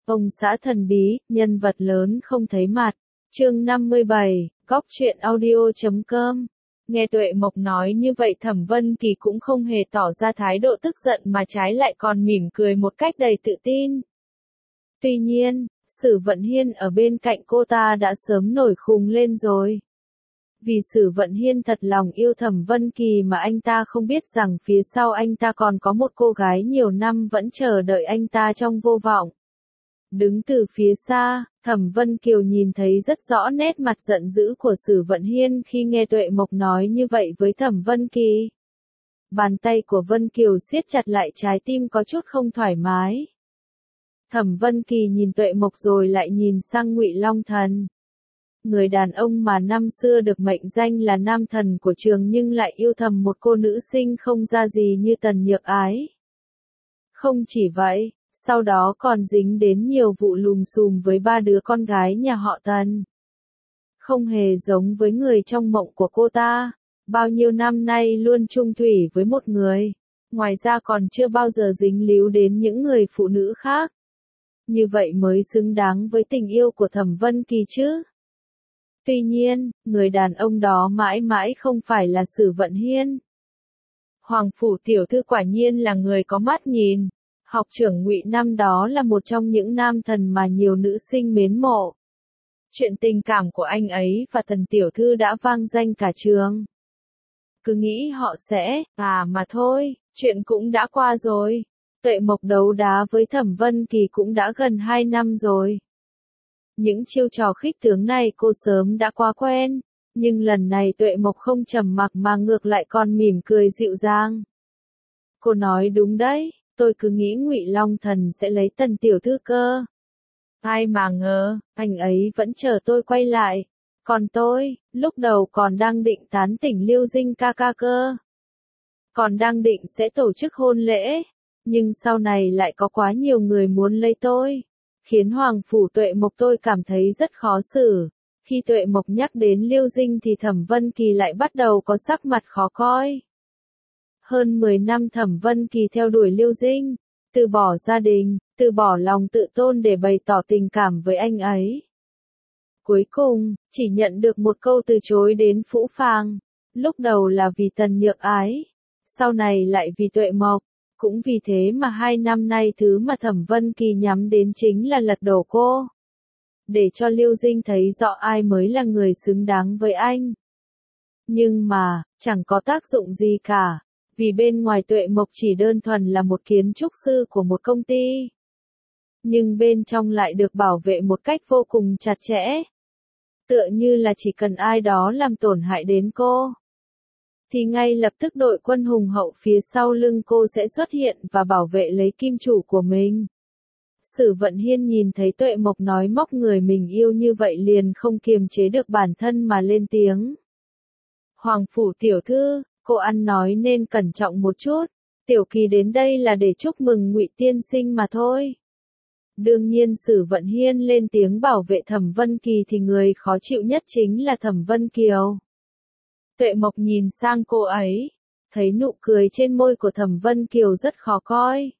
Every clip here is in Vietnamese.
Ông xã thần bí, nhân vật lớn không thấy mặt. Chương 57, Góc truyện audio.com. Nghe Tuệ Mộc nói như vậy Thẩm Vân Kỳ cũng không hề tỏ ra thái độ tức giận mà trái lại còn mỉm cười một cách đầy tự tin. Tuy nhiên, Sử Vận Hiên ở bên cạnh cô ta đã sớm nổi khùng lên rồi. Vì Sử Vận Hiên thật lòng yêu Thẩm Vân Kỳ mà anh ta không biết rằng phía sau anh ta còn có một cô gái nhiều năm vẫn chờ đợi anh ta trong vô vọng. Đứng từ phía xa, Thẩm Vân Kiều nhìn thấy rất rõ nét mặt giận dữ của Sử Vận Hiên khi nghe Tuệ Mộc nói như vậy với Thẩm Vân Kỳ. Bàn tay của Vân Kiều siết chặt lại trái tim có chút không thoải mái. Thẩm Vân Kỳ nhìn Tuệ Mộc rồi lại nhìn sang Ngụy Long Thần. Người đàn ông mà năm xưa được mệnh danh là nam thần của trường nhưng lại yêu thầm một cô nữ sinh không ra gì như Tần Nhược Ái. Không chỉ vậy, sau đó còn dính đến nhiều vụ lùm xùm với 3 đứa con gái nhà họ Tần. Không hề giống với người trong mộng của cô ta, bao nhiêu năm nay luôn chung thủy với một người, ngoài ra còn chưa bao giờ dính líu đến những người phụ nữ khác. Như vậy mới xứng đáng với tình yêu của Thẩm Vân Kỳ chứ. Tuy nhiên, người đàn ông đó mãi mãi không phải là Sử Vận Hiên. Hoàng phủ tiểu thư quả nhiên là người có mắt nhìn. Học trưởng Ngụy năm đó là một trong những nam thần mà nhiều nữ sinh mến mộ. Chuyện tình cảm của anh ấy và Tần tiểu thư đã vang danh cả trường. Cứ nghĩ họ sẽ, mà thôi, chuyện cũng đã qua rồi. Tuệ Mộc đấu đá với Thẩm Vân Kỳ cũng đã gần 2 năm rồi. Những chiêu trò khích tướng này cô sớm đã quá quen, nhưng lần này Tuệ Mộc không trầm mặc mà ngược lại còn mỉm cười dịu dàng. Cô nói đúng đấy, tôi cứ nghĩ Ngụy Long Thần sẽ lấy Tần tiểu thư cơ. Ai mà ngờ, anh ấy vẫn chờ tôi quay lại. Còn tôi, lúc đầu còn đang định tán tỉnh Liêu Dinh ca ca cơ. Còn đang định sẽ tổ chức hôn lễ, nhưng sau này lại có quá nhiều người muốn lấy tôi. Khiến Hoàng phủ Tuệ Mộc tôi cảm thấy rất khó xử. Khi Tuệ Mộc nhắc đến Liêu Dinh thì Thẩm Vân Kỳ lại bắt đầu có sắc mặt khó coi. Hơn 10 năm Thẩm Vân Kỳ theo đuổi Liêu Dinh, từ bỏ gia đình, từ bỏ lòng tự tôn để bày tỏ tình cảm với anh ấy. Cuối cùng, chỉ nhận được một câu từ chối đến phũ phàng. Lúc đầu là vì Tần Nhược Ái, sau này lại vì Tuệ Mộc. Cũng vì thế mà 2 năm nay thứ mà Thẩm Vân Kỳ nhắm đến chính là lật đổ cô. Để cho Liêu Dinh thấy rõ ai mới là người xứng đáng với anh. Nhưng mà, chẳng có tác dụng gì cả. Vì bên ngoài Tuệ Mộc chỉ đơn thuần là một kiến trúc sư của một công ty. Nhưng bên trong lại được bảo vệ một cách vô cùng chặt chẽ. Tựa như là chỉ cần ai đó làm tổn hại đến cô, thì ngay lập tức đội quân hùng hậu phía sau lưng cô sẽ xuất hiện và bảo vệ lấy kim chủ của mình. Sử Vận Hiên nhìn thấy Tuệ Mộc nói móc người mình yêu như vậy liền không kiềm chế được bản thân mà lên tiếng. Hoàng phủ tiểu thư, cô ăn nói nên cẩn trọng một chút, tiểu kỳ đến đây là để chúc mừng Ngụy tiên sinh mà thôi. Đương nhiên Sử Vận Hiên lên tiếng bảo vệ Thẩm Vân Kỳ thì người khó chịu nhất chính là Thẩm Vân Kiều. Tuệ Mộc nhìn sang cô ấy, thấy nụ cười trên môi của Thẩm Vân Kiều rất khó coi.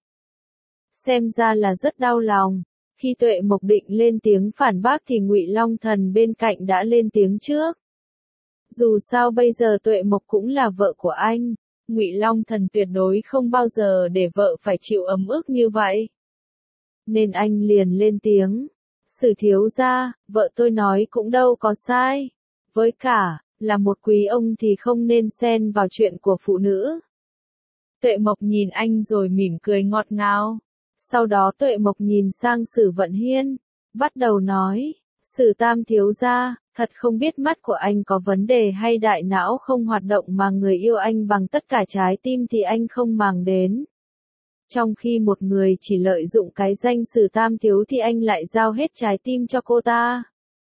Xem ra là rất đau lòng. Khi Tuệ Mộc định lên tiếng phản bác thì Ngụy Long Thần bên cạnh đã lên tiếng trước. Dù sao bây giờ Tuệ Mộc cũng là vợ của anh, Ngụy Long Thần tuyệt đối không bao giờ để vợ phải chịu ấm ức như vậy. Nên anh liền lên tiếng. Sử thiếu gia, vợ tôi nói cũng đâu có sai. Với cả, là một quý ông thì không nên xen vào chuyện của phụ nữ. Tuệ Mộc nhìn anh rồi mỉm cười ngọt ngào. Sau đó Tuệ Mộc nhìn sang Sử Vận Hiên, bắt đầu nói, Sử tam thiếu gia, thật không biết mắt của anh có vấn đề hay đại não không hoạt động mà người yêu anh bằng tất cả trái tim thì anh không màng đến. Trong khi một người chỉ lợi dụng cái danh Sử tam thiếu thì anh lại giao hết trái tim cho cô ta.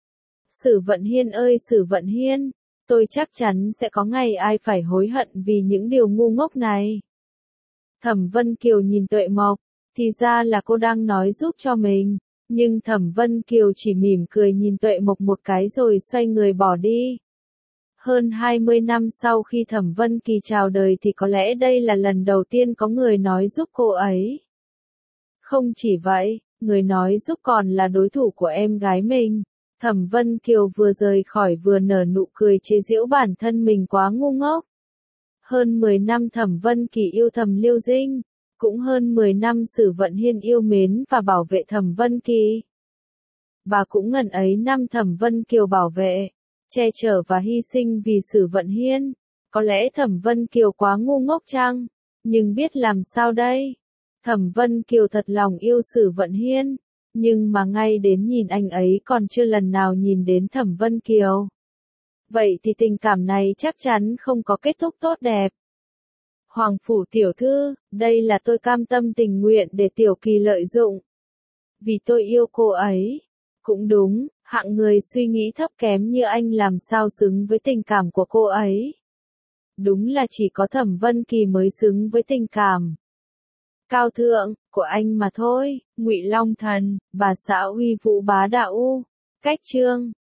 Sử Vận Hiên ơi Sử Vận Hiên, tôi chắc chắn sẽ có ngày ai phải hối hận vì những điều ngu ngốc này. Thẩm Vân Kiều nhìn Tuệ Mộc, thì ra là cô đang nói giúp cho mình, nhưng Thẩm Vân Kiều chỉ mỉm cười nhìn Tuệ Mộc một cái rồi xoay người bỏ đi. Hơn 20 năm sau khi Thẩm Vân Kỳ chào đời thì có lẽ đây là lần đầu tiên có người nói giúp cô ấy. Không chỉ vậy, người nói giúp còn là đối thủ của em gái mình. Thẩm Vân Kiều vừa rời khỏi vừa nở nụ cười chế giễu bản thân mình quá ngu ngốc. Hơn 10 năm Thẩm Vân Kỳ yêu thầm Liêu Dinh, cũng hơn 10 năm Sử Vận Hiên yêu mến và bảo vệ Thẩm Vân Kỳ. Và cũng ngần ấy năm Thẩm Vân Kiều bảo vệ, che chở và hy sinh vì Sử Vận Hiên. Có lẽ Thẩm Vân Kiều quá ngu ngốc chăng? Nhưng biết làm sao đây? Thẩm Vân Kiều thật lòng yêu Sử Vận Hiên, nhưng mà ngay đến nhìn anh ấy còn chưa lần nào nhìn đến Thẩm Vân Kiều. Vậy thì tình cảm này chắc chắn không có kết thúc tốt đẹp. Hoàng phủ tiểu thư, đây là tôi cam tâm tình nguyện để Tiểu Kỳ lợi dụng. Vì tôi yêu cô ấy. Cũng đúng, hạng người suy nghĩ thấp kém như anh làm sao xứng với tình cảm của cô ấy. Đúng là chỉ có Thẩm Vân Kỳ mới xứng với tình cảm cao thượng của anh mà thôi. Ngụy Long Thần, bà xã uy vũ bá đạo. Cách chương